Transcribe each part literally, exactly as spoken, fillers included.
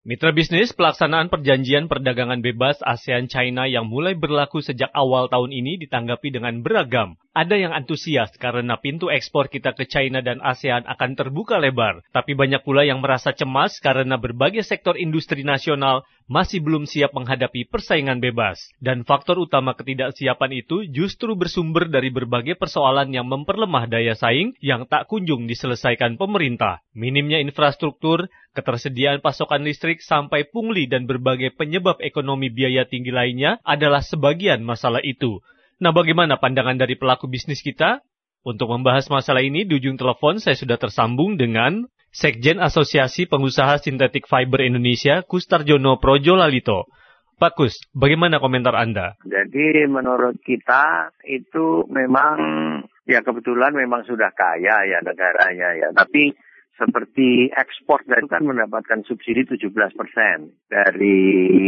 Mitra bisnis pelaksanaan perjanjian perdagangan bebas ASEAN-China yang mulai berlaku sejak awal tahun ini ditanggapi dengan beragam. Ada yang antusias karena pintu ekspor kita ke China dan ASEAN akan terbuka lebar. Tapi banyak pula yang merasa cemas karena berbagai sektor industri nasional masih belum siap menghadapi persaingan bebas. Dan faktor utama ketidaksiapan itu justru bersumber dari berbagai persoalan yang memperlemah daya saing yang tak kunjung diselesaikan pemerintah. Minimnya infrastruktur, ketersediaan pasokan listrik sampai pungli dan berbagai penyebab ekonomi biaya tinggi lainnya adalah sebagian masalah itu. Nah, bagaimana pandangan dari pelaku bisnis kita? Untuk membahas masalah ini, di ujung telepon saya sudah tersambung dengan Sekjen Asosiasi Pengusaha Sintetik Fiber Indonesia, Kustarjono Projolalito. Pak Kus, bagaimana komentar Anda? Jadi menurut kita itu memang, ya kebetulan memang sudah kaya ya negaranya ya, tapi seperti ekspor itu kan mendapatkan subsidi tujuh belas persen dari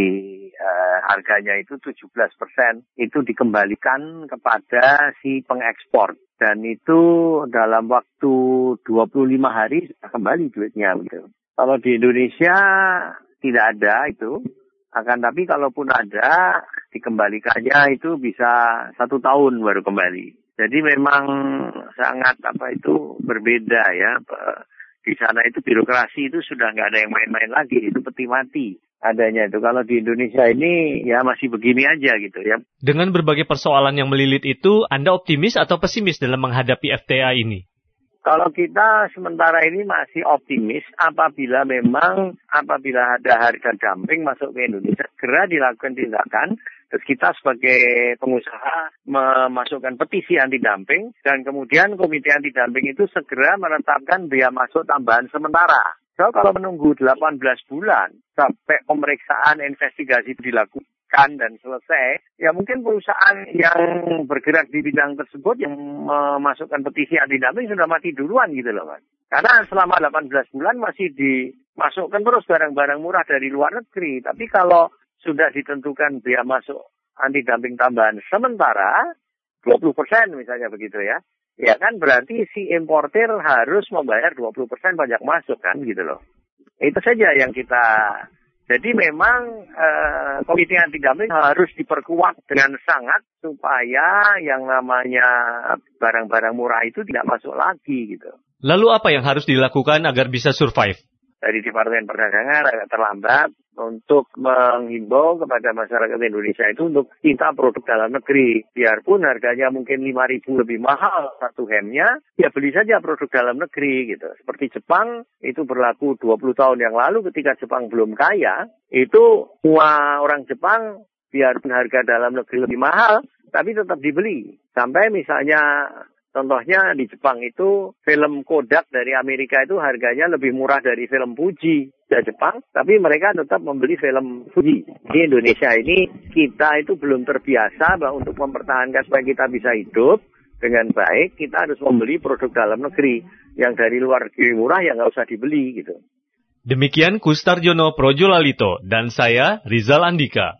uh, harganya itu tujuh belas persen itu dikembalikan kepada si pengekspor dan itu dalam waktu dua puluh lima hari sudah kembali duitnya gitu. Kalau di Indonesia tidak ada itu, akan tapi kalaupun ada dikembalikannya itu bisa satu tahun baru kembali. Jadi memang sangat apa itu berbeda ya. Di sana itu birokrasi itu sudah nggak ada yang main-main lagi, itu peti mati adanya itu. Kalau di Indonesia ini ya masih begini aja gitu ya. Dengan berbagai persoalan yang melilit itu, Anda optimis atau pesimis dalam menghadapi F T A ini? Kalau kita sementara ini masih optimis apabila memang apabila ada harga dumping masuk ke Indonesia, segera dilakukan tindakan. Terus kita sebagai pengusaha memasukkan petisi anti-dumping dan kemudian komite anti-dumping itu segera menetapkan biaya masuk tambahan sementara. So kalau menunggu delapan belas bulan sampai pemeriksaan investigasi dilakukan dan selesai, ya mungkin perusahaan yang bergerak di bidang tersebut yang memasukkan petisi anti-dumping sudah mati duluan gitu loh Mas. Karena selama delapan belas bulan masih dimasukkan terus barang-barang murah dari luar negeri. Tapi kalau sudah ditentukan biaya masuk anti-dumping tambahan sementara dua puluh persen misalnya begitu ya. Ya kan berarti si importer harus membayar dua puluh persen pajak masuk kan gitu loh. Itu saja yang kita. Jadi memang eh, komite anti-dumping harus diperkuat dengan sangat supaya yang namanya barang-barang murah itu tidak masuk lagi gitu. Lalu apa yang harus dilakukan agar bisa survive? Dari Departemen Perdagangan agak terlambat untuk menghimbau kepada masyarakat Indonesia itu untuk cinta produk dalam negeri. Biarpun harganya mungkin lima ribu lebih mahal satu hemnya, ya beli saja produk dalam negeri gitu. Seperti Jepang itu berlaku dua puluh tahun yang lalu ketika Jepang belum kaya, itu semua orang Jepang biarpun harga dalam negeri lebih mahal, tapi tetap dibeli. Sampai misalnya contohnya di Jepang itu film Kodak dari Amerika itu harganya lebih murah dari film Fuji dari Jepang, tapi mereka tetap membeli film Fuji. Di Indonesia ini kita itu belum terbiasa bahwa untuk mempertahankan supaya kita bisa hidup dengan baik, kita harus membeli produk dalam negeri yang dari luar negeri murah yang nggak usah dibeli gitu. Demikian Kustarjono Projolalito dan saya Rizal Andika.